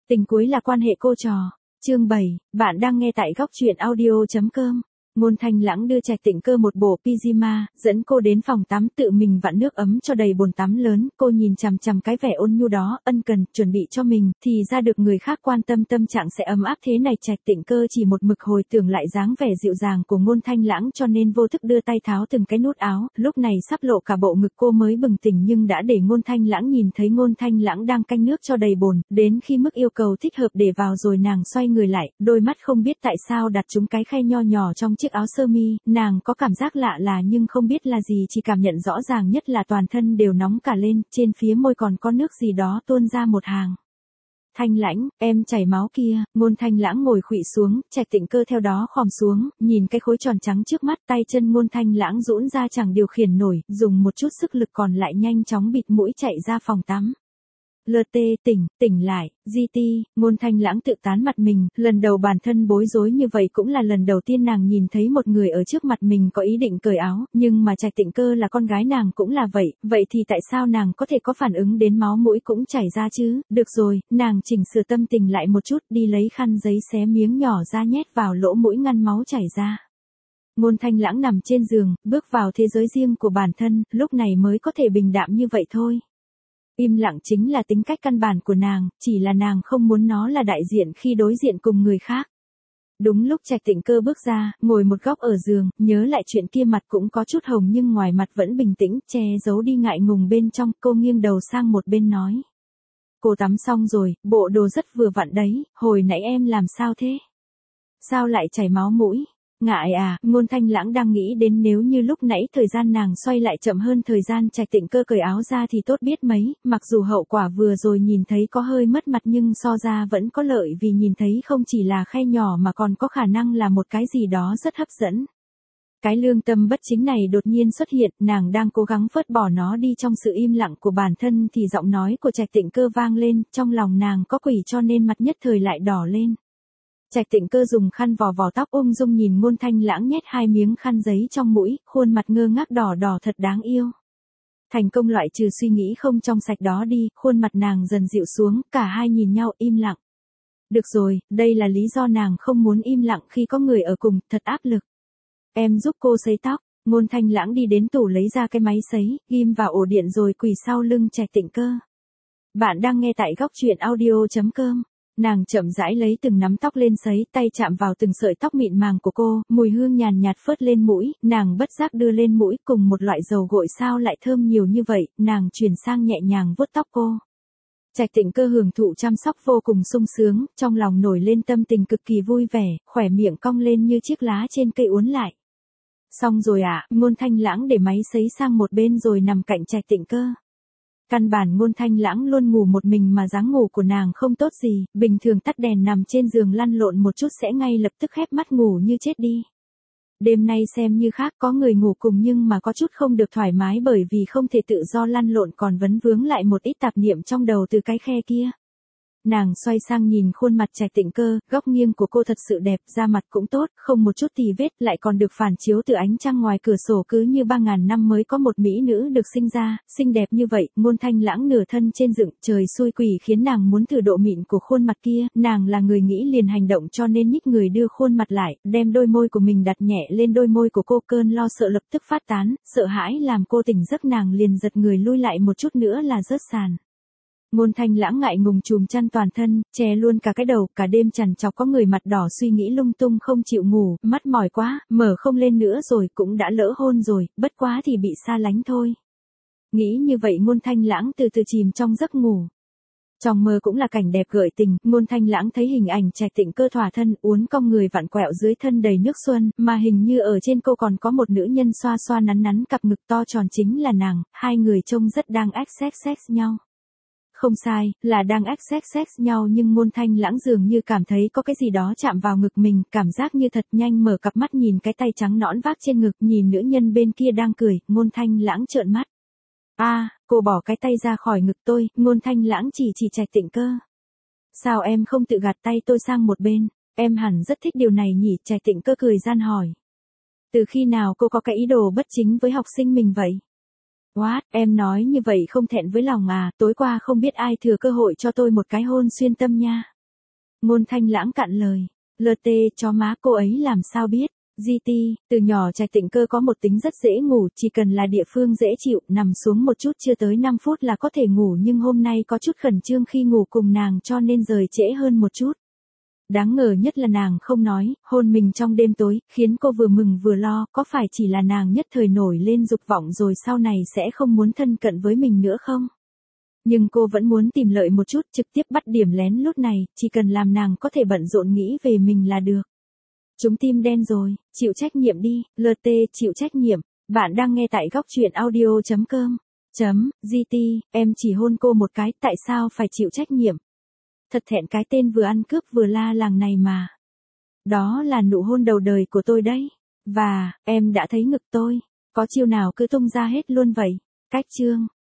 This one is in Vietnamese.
Tình cuối là quan hệ cô trò. Chương 7, bạn đang nghe tại góc truyện audio.com. Ngôn Thanh Lãng đưa Trạch Tịnh Cơ một bộ pyjama, dẫn cô đến phòng tắm tự mình vặn nước ấm cho đầy bồn tắm lớn, cô nhìn chằm chằm cái vẻ ôn nhu đó, ân cần, chuẩn bị cho mình, thì ra được người khác quan tâm tâm trạng sẽ ấm áp thế này. Trạch Tịnh Cơ chỉ một mực hồi tưởng lại dáng vẻ dịu dàng của Ngôn Thanh Lãng cho nên vô thức đưa tay tháo từng cái nút áo, lúc này sắp lộ cả bộ ngực cô mới bừng tỉnh nhưng đã để Ngôn Thanh Lãng nhìn thấy Ngôn Thanh Lãng đang canh nước cho đầy bồn, đến khi mức yêu cầu thích hợp để vào rồi nàng xoay người lại, đôi mắt không biết tại sao đặt trúng cái khe nho nhỏ trong chiếc áo sơ mi, nàng có cảm giác lạ là nhưng không biết là gì, chỉ cảm nhận rõ ràng nhất là toàn thân đều nóng cả lên, trên phía môi còn có nước gì đó tuôn ra một hàng. Thanh Lãng, em chảy máu kia. Ngôn Thanh Lãng ngồi khuỵu xuống, Trạch Tịnh Cơ theo đó khom xuống, nhìn cái khối tròn trắng trước mắt, tay chân Ngôn Thanh Lãng giũn ra chẳng điều khiển nổi, dùng một chút sức lực còn lại nhanh chóng bịt mũi chạy ra phòng tắm. LT, tỉnh lại, GT, Ngôn Thanh Lãng tự tán mặt mình, lần đầu bản thân bối rối như vậy cũng là lần đầu tiên nàng nhìn thấy một người ở trước mặt mình có ý định cởi áo, nhưng mà Trạch Tịnh Cơ là con gái nàng cũng là vậy thì tại sao nàng có thể có phản ứng đến máu mũi cũng chảy ra chứ? Được rồi, nàng chỉnh sửa tâm tình lại một chút, đi lấy khăn giấy xé miếng nhỏ ra nhét vào lỗ mũi ngăn máu chảy ra. Ngôn Thanh Lãng nằm trên giường, bước vào thế giới riêng của bản thân, lúc này mới có thể bình đạm như vậy thôi. Im lặng chính là tính cách căn bản của nàng, chỉ là nàng không muốn nó là đại diện khi đối diện cùng người khác. Đúng lúc Trạch Tịnh Cơ bước ra, ngồi một góc ở giường, nhớ lại chuyện kia, mặt cũng có chút hồng nhưng ngoài mặt vẫn bình tĩnh, che giấu đi ngại ngùng bên trong, cô nghiêng đầu sang một bên nói. Cô tắm xong rồi, bộ đồ rất vừa vặn đấy, hồi nãy em làm sao thế? Sao lại chảy máu mũi? Ngại à? Ngôn Thanh Lãng đang nghĩ đến nếu như lúc nãy thời gian nàng xoay lại chậm hơn thời gian Trạch Tịnh Cơ cởi áo ra thì tốt biết mấy, mặc dù hậu quả vừa rồi nhìn thấy có hơi mất mặt nhưng so ra vẫn có lợi vì nhìn thấy không chỉ là khe nhỏ mà còn có khả năng là một cái gì đó rất hấp dẫn. Cái lương tâm bất chính này đột nhiên xuất hiện, nàng đang cố gắng phớt bỏ nó đi trong sự im lặng của bản thân thì giọng nói của Trạch Tịnh Cơ vang lên, trong lòng nàng có quỷ cho nên mặt nhất thời lại đỏ lên. Trạch Tịnh Cơ dùng khăn vò tóc ung dung nhìn Ngôn Thanh Lãng nhét hai miếng khăn giấy trong mũi, khuôn mặt ngơ ngác đỏ thật đáng yêu. Thành công loại trừ suy nghĩ không trong sạch đó đi, khuôn mặt nàng dần dịu xuống, cả hai nhìn nhau im lặng. Được rồi, đây là lý do nàng không muốn im lặng khi có người ở cùng, thật áp lực. Em giúp cô sấy tóc. Ngôn Thanh Lãng đi đến tủ lấy ra cái máy sấy, ghim vào ổ điện rồi quỳ sau lưng Trạch Tịnh Cơ. Bạn đang nghe tại góc truyện audio.com. Nàng chậm rãi lấy từng nắm tóc lên sấy, tay chạm vào từng sợi tóc mịn màng của cô, mùi hương nhàn nhạt phớt lên mũi, nàng bất giác đưa lên mũi, cùng một loại dầu gội sao lại thơm nhiều như vậy, nàng chuyển sang nhẹ nhàng vuốt tóc cô. Trạch Tịnh Cơ hưởng thụ chăm sóc vô cùng sung sướng, trong lòng nổi lên tâm tình cực kỳ vui vẻ, khỏe miệng cong lên như chiếc lá trên cây uốn lại. Xong rồi ạ, Ngôn Thanh Lãng để máy sấy sang một bên rồi nằm cạnh Trạch Tịnh Cơ. Căn bản Ngôn Thanh Lãng luôn ngủ một mình mà dáng ngủ của nàng không tốt gì, bình thường tắt đèn nằm trên giường lăn lộn một chút sẽ ngay lập tức khép mắt ngủ như chết đi. Đêm nay xem như khác, có người ngủ cùng nhưng mà có chút không được thoải mái bởi vì không thể tự do lăn lộn còn vấn vướng lại một ít tạp niệm trong đầu từ cái khe kia. Nàng xoay sang nhìn khuôn mặt Trạch Tịnh Cơ, góc nghiêng của cô thật sự đẹp, da mặt cũng tốt, không một chút tì vết, lại còn được phản chiếu từ ánh trăng ngoài cửa sổ, cứ như 3.000 năm mới có một mỹ nữ được sinh ra, xinh đẹp như vậy. Ngôn Thanh Lãng nửa thân trên dựng, trời xui quỷ khiến nàng muốn thử độ mịn của khuôn mặt kia, nàng là người nghĩ liền hành động cho nên nhích người đưa khuôn mặt lại, đem đôi môi của mình đặt nhẹ lên đôi môi của cô, cơn lo sợ lập tức phát tán, sợ hãi làm cô tỉnh giấc, nàng liền giật người lui lại một chút nữa là rớt sàn. Ngôn Thanh Lãng ngại ngùng chùm chăn toàn thân, che luôn cả cái đầu, cả đêm trằn trọc có người mặt đỏ suy nghĩ lung tung không chịu ngủ, mắt mỏi quá, mở không lên nữa rồi, cũng đã lỡ hôn rồi, bất quá thì bị xa lánh thôi. Nghĩ như vậy Ngôn Thanh Lãng từ từ chìm trong giấc ngủ. Trong mơ cũng là cảnh đẹp gợi tình, Ngôn Thanh Lãng thấy hình ảnh Trạch Tịnh Cơ thỏa thân, uốn cong người vặn quẹo dưới thân đầy nước xuân, mà hình như ở trên cô còn có một nữ nhân xoa xoa nắn nắn cặp ngực to tròn chính là nàng, hai người trông rất đang sex nhau. Không sai, là đang sex nhau nhưng Ngôn Thanh Lãng dường như cảm thấy có cái gì đó chạm vào ngực mình, cảm giác như thật nhanh mở cặp mắt nhìn cái tay trắng nõn vác trên ngực, nhìn nữ nhân bên kia đang cười, Ngôn Thanh Lãng trợn mắt. Cô bỏ cái tay ra khỏi ngực tôi, Ngôn Thanh Lãng chỉ Trạch Tịnh Cơ. Sao em không tự gạt tay tôi sang một bên, em hẳn rất thích điều này nhỉ, Trạch Tịnh Cơ cười gian hỏi. Từ khi nào cô có cái ý đồ bất chính với học sinh mình vậy? What, em nói như vậy không thẹn với lòng à, tối qua không biết ai thừa cơ hội cho tôi một cái hôn xuyên tâm nha. Ngôn Thanh Lãng cạn lời. LT cho má cô ấy làm sao biết. GT, từ nhỏ Trạch Tịnh Cơ có một tính rất dễ ngủ, chỉ cần là địa phương dễ chịu, nằm xuống một chút chưa tới 5 phút là có thể ngủ, nhưng hôm nay có chút khẩn trương khi ngủ cùng nàng cho nên rời trễ hơn một chút. Đáng ngờ nhất là nàng không nói, hôn mình trong đêm tối, khiến cô vừa mừng vừa lo, có phải chỉ là nàng nhất thời nổi lên dục vọng rồi sau này sẽ không muốn thân cận với mình nữa không? Nhưng cô vẫn muốn tìm lợi một chút, trực tiếp bắt điểm lén lút này, chỉ cần làm nàng có thể bận rộn nghĩ về mình là được. Chúng tim đen rồi, chịu trách nhiệm đi, LT chịu trách nhiệm. Bạn đang nghe tại góc truyện audio.com. GT, em chỉ hôn cô một cái, tại sao phải chịu trách nhiệm? Thật thẹn cái tên vừa ăn cướp vừa la làng này mà. Đó là nụ hôn đầu đời của tôi đấy. Và, em đã thấy ngực tôi. Có chiêu nào cứ tung ra hết luôn vậy. Cách chương.